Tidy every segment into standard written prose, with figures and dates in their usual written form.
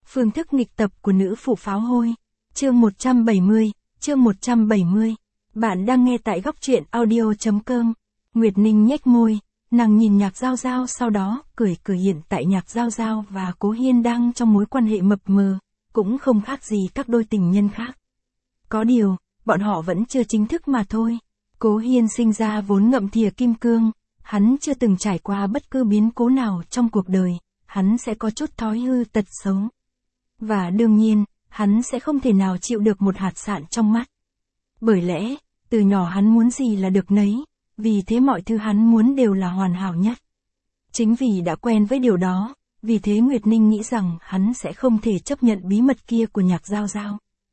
Phương thức nghịch tập của nữ phụ pháo hôi. Chương 170, chương 170. Bạn đang nghe tại góc truyện audio.com. Nguyệt Ninh nhếch môi, nàng nhìn Nhạc Giao Giao, sau đó cười hiện tại Nhạc Giao Giao và Cố Hiên đang trong mối quan hệ mập mờ, cũng không khác gì các đôi tình nhân khác. Có điều, bọn họ vẫn chưa chính thức mà thôi. Cố Hiên sinh ra vốn ngậm thìa kim cương, hắn chưa từng trải qua bất cứ biến cố nào trong cuộc đời, hắn sẽ có chút thói hư tật xấu. Và đương nhiên, hắn sẽ không thể nào chịu được một hạt sạn trong mắt. Bởi lẽ, từ nhỏ hắn muốn gì là được nấy, vì thế mọi thứ hắn muốn đều là hoàn hảo nhất. Chính vì đã quen với điều đó, vì thế Nguyệt Ninh nghĩ rằng hắn sẽ không thể chấp nhận bí mật kia của Nhạc Giao Giao.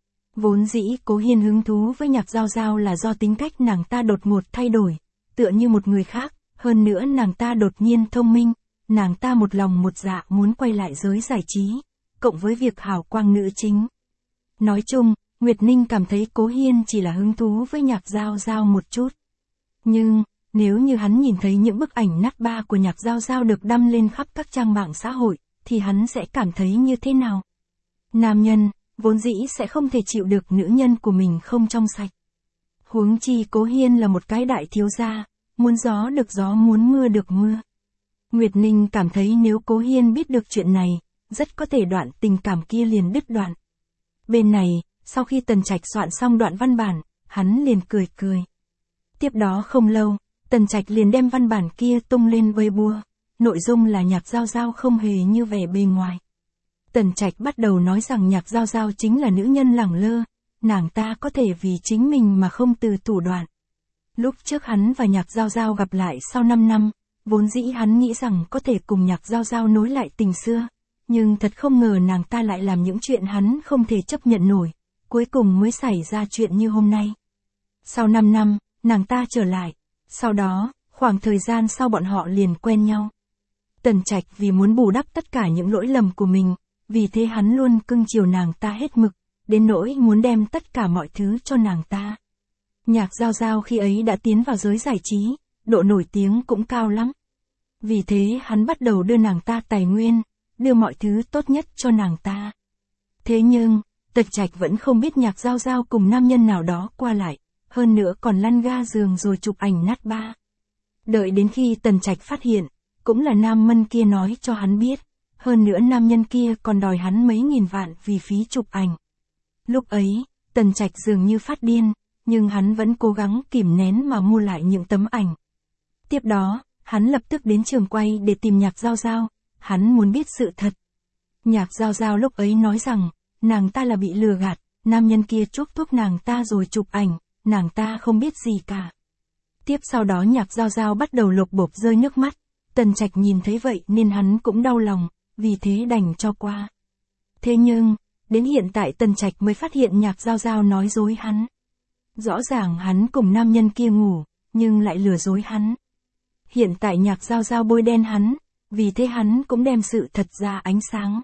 Vốn dĩ Cố Hiên hứng thú với Nhạc Giao Giao là do tính cách nàng ta đột ngột thay đổi, tựa như một người khác, hơn nữa nàng ta đột nhiên thông minh, nàng ta một lòng một dạ muốn quay lại giới giải trí, cộng với việc hào quang nữ chính. Nói chung, Nguyệt Ninh cảm thấy Cố Hiên chỉ là hứng thú với Nhạc Giao Giao một chút. Nhưng, nếu như hắn nhìn thấy những bức ảnh nát ba của Nhạc Giao Giao được đăng lên khắp các trang mạng xã hội, thì hắn sẽ cảm thấy như thế nào? Nam nhân, vốn dĩ sẽ không thể chịu được nữ nhân của mình không trong sạch. Huống chi Cố Hiên là một cái đại thiếu gia, muốn gió được gió muốn mưa được mưa. Nguyệt Ninh cảm thấy nếu Cố Hiên biết được chuyện này, rất có thể đoạn tình cảm kia liền đứt đoạn. Bên này, sau khi Tần Trạch soạn xong đoạn văn bản, hắn liền cười. Tiếp đó không lâu, Tần Trạch liền đem văn bản kia tung lên Weibo. Nội dung là Nhạc Giao Giao không hề như vẻ bề ngoài. Tần Trạch bắt đầu nói rằng Nhạc Giao Giao chính là nữ nhân lẳng lơ, nàng ta có thể vì chính mình mà không từ thủ đoạn. Lúc trước hắn và Nhạc Giao Giao gặp lại sau 5 năm, vốn dĩ hắn nghĩ rằng có thể cùng Nhạc Giao Giao nối lại tình xưa, nhưng thật không ngờ nàng ta lại làm những chuyện hắn không thể chấp nhận nổi, cuối cùng mới xảy ra chuyện như hôm nay. Sau 5 năm, nàng ta trở lại, sau đó, khoảng thời gian sau bọn họ liền quen nhau. Tần Trạch vì muốn bù đắp tất cả những lỗi lầm của mình, vì thế hắn luôn cưng chiều nàng ta hết mực, đến nỗi muốn đem tất cả mọi thứ cho nàng ta. Nhạc Giao Giao khi ấy đã tiến vào giới giải trí, độ nổi tiếng cũng cao lắm. Vì thế hắn bắt đầu đưa nàng ta tài nguyên, đưa mọi thứ tốt nhất cho nàng ta. Thế nhưng, Tần Trạch vẫn không biết Nhạc Giao Giao cùng nam nhân nào đó qua lại, hơn nữa còn lăn ga giường rồi chụp ảnh nát ba. Đợi đến khi Tần Trạch phát hiện, cũng là nam nhân kia nói cho hắn biết, hơn nữa nam nhân kia còn đòi hắn mấy nghìn vạn vì phí chụp ảnh. Lúc ấy, Tần Trạch dường như phát điên, nhưng hắn vẫn cố gắng kìm nén mà mua lại những tấm ảnh. Tiếp đó, hắn lập tức đến trường quay để tìm Nhạc Giao Giao, hắn muốn biết sự thật. Nhạc Giao Giao lúc ấy nói rằng, nàng ta là bị lừa gạt, nam nhân kia chuốc thuốc nàng ta rồi chụp ảnh, nàng ta không biết gì cả. Tiếp sau đó Nhạc Giao Giao bắt đầu lột bột rơi nước mắt, Tần Trạch nhìn thấy vậy nên hắn cũng đau lòng, vì thế đành cho qua. Thế nhưng, đến hiện tại Tần Trạch mới phát hiện Nhạc Giao Giao nói dối hắn. Rõ ràng hắn cùng nam nhân kia ngủ, nhưng lại lừa dối hắn. Hiện tại Nhạc Giao Giao bôi đen hắn, vì thế hắn cũng đem sự thật ra ánh sáng.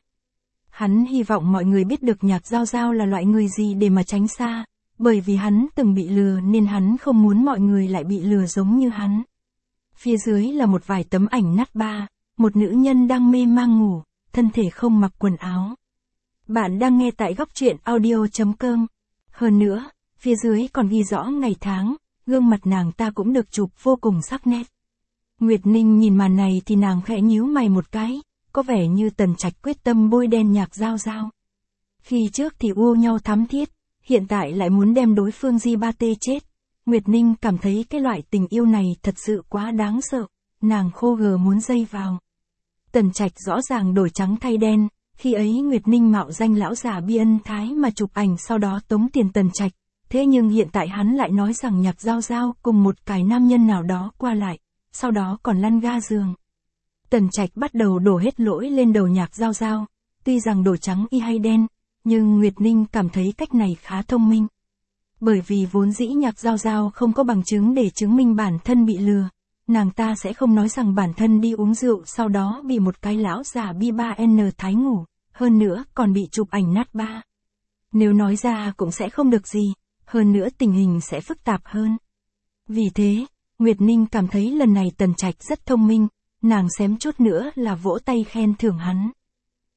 Hắn hy vọng mọi người biết được Nhạc Giao Giao là loại người gì để mà tránh xa, bởi vì hắn từng bị lừa nên hắn không muốn mọi người lại bị lừa giống như hắn. Phía dưới là một vài tấm ảnh nát ba, một nữ nhân đang mê mang ngủ, thân thể không mặc quần áo. Bạn đang nghe tại góc truyện audio.com. Hơn nữa, phía dưới còn ghi rõ ngày tháng, gương mặt nàng ta cũng được chụp vô cùng sắc nét. Nguyệt Ninh nhìn màn này thì nàng khẽ nhíu mày một cái, có vẻ như Tần Trạch quyết tâm bôi đen Nhạc Giao Giao. Khi trước thì ua nhau thắm thiết, hiện tại lại muốn đem đối phương di ba tê chết. Nguyệt Ninh cảm thấy cái loại tình yêu này thật sự quá đáng sợ, nàng khô gờ muốn dây vào. Tần Trạch rõ ràng đổi trắng thay đen, khi ấy Nguyệt Ninh mạo danh lão già Bi Ân Thái mà chụp ảnh sau đó tống tiền Tần Trạch, thế nhưng hiện tại hắn lại nói rằng Nhạc Giao Giao cùng một cái nam nhân nào đó qua lại, sau đó còn lăn ga giường. Tần Trạch bắt đầu đổ hết lỗi lên đầu Nhạc Giao Giao, tuy rằng đổi trắng y hay đen, nhưng Nguyệt Ninh cảm thấy cách này khá thông minh. Bởi vì vốn dĩ Nhạc Giao Giao không có bằng chứng để chứng minh bản thân bị lừa, nàng ta sẽ không nói rằng bản thân đi uống rượu sau đó bị một cái lão già Bi 3N Thái ngủ, hơn nữa còn bị chụp ảnh nát ba. Nếu nói ra cũng sẽ không được gì, hơn nữa tình hình sẽ phức tạp hơn. Vì thế, Nguyệt Ninh cảm thấy lần này Tần Trạch rất thông minh, nàng xém chút nữa là vỗ tay khen thưởng hắn.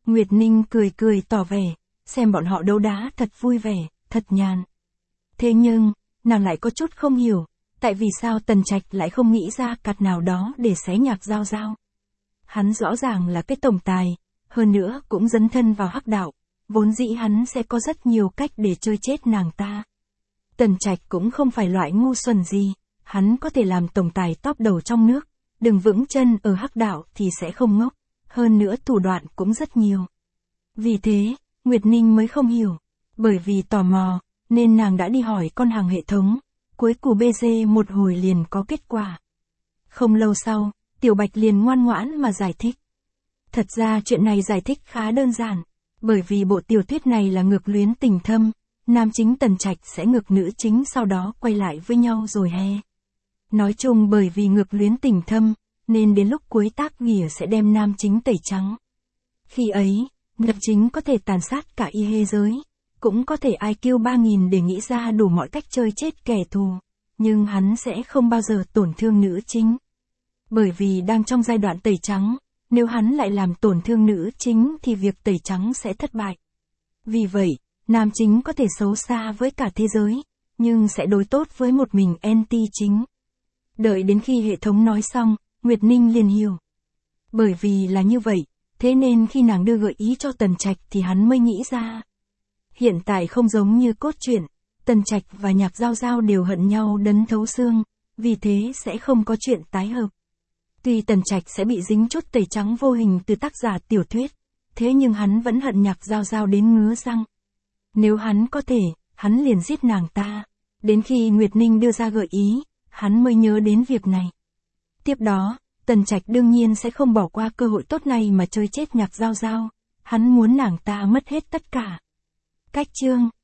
Nguyệt Ninh cười cười tỏ vẻ, xem bọn họ đấu đá thật vui vẻ, thật nhàn. Thế nhưng, nàng lại có chút không hiểu, tại vì sao Tần Trạch lại không nghĩ ra cặt nào đó để xé Nhạc Giao Giao. Hắn rõ ràng là cái tổng tài, hơn nữa cũng dấn thân vào hắc đạo, vốn dĩ hắn sẽ có rất nhiều cách để chơi chết nàng ta. Tần Trạch cũng không phải loại ngu xuẩn gì, hắn có thể làm tổng tài top đầu trong nước, đừng vững chân ở hắc đạo thì sẽ không ngốc, hơn nữa thủ đoạn cũng rất nhiều. Vì thế, Nguyệt Ninh mới không hiểu, bởi vì tò mò, nên nàng đã đi hỏi con hàng hệ thống, cuối cùng BG một hồi liền có kết quả. Không lâu sau, Tiểu Bạch liền ngoan ngoãn mà giải thích. Thật ra chuyện này giải thích khá đơn giản, bởi vì bộ tiểu thuyết này là ngược luyến tình thâm, nam chính Tần Trạch sẽ ngược nữ chính sau đó quay lại với nhau rồi he. Nói chung bởi vì ngược luyến tình thâm, nên đến lúc cuối tác nghĩa sẽ đem nam chính tẩy trắng. Khi ấy, nữ chính có thể tàn sát cả y hê giới, cũng có thể IQ 3000 để nghĩ ra đủ mọi cách chơi chết kẻ thù, nhưng hắn sẽ không bao giờ tổn thương nữ chính. Bởi vì đang trong giai đoạn tẩy trắng, nếu hắn lại làm tổn thương nữ chính thì việc tẩy trắng sẽ thất bại. Vì vậy, nam chính có thể xấu xa với cả thế giới, nhưng sẽ đối tốt với một mình anti chính. Đợi đến khi hệ thống nói xong, Nguyệt Ninh liền hiểu. Bởi vì là như vậy, thế nên khi nàng đưa gợi ý cho Tần Trạch thì hắn mới nghĩ ra. Hiện tại không giống như cốt truyện, Tần Trạch và Nhạc Giao Giao đều hận nhau đấn thấu xương, vì thế sẽ không có chuyện tái hợp. Tuy Tần Trạch sẽ bị dính chút tẩy trắng vô hình từ tác giả tiểu thuyết, thế nhưng hắn vẫn hận Nhạc Giao Giao đến ngứa răng. Nếu hắn có thể, hắn liền giết nàng ta. Đến khi Nguyệt Ninh đưa ra gợi ý, hắn mới nhớ đến việc này. Tiếp đó, Tần Trạch đương nhiên sẽ không bỏ qua cơ hội tốt này mà chơi chết Nhạc Giao Giao. Hắn muốn nàng ta mất hết tất cả. Cách chương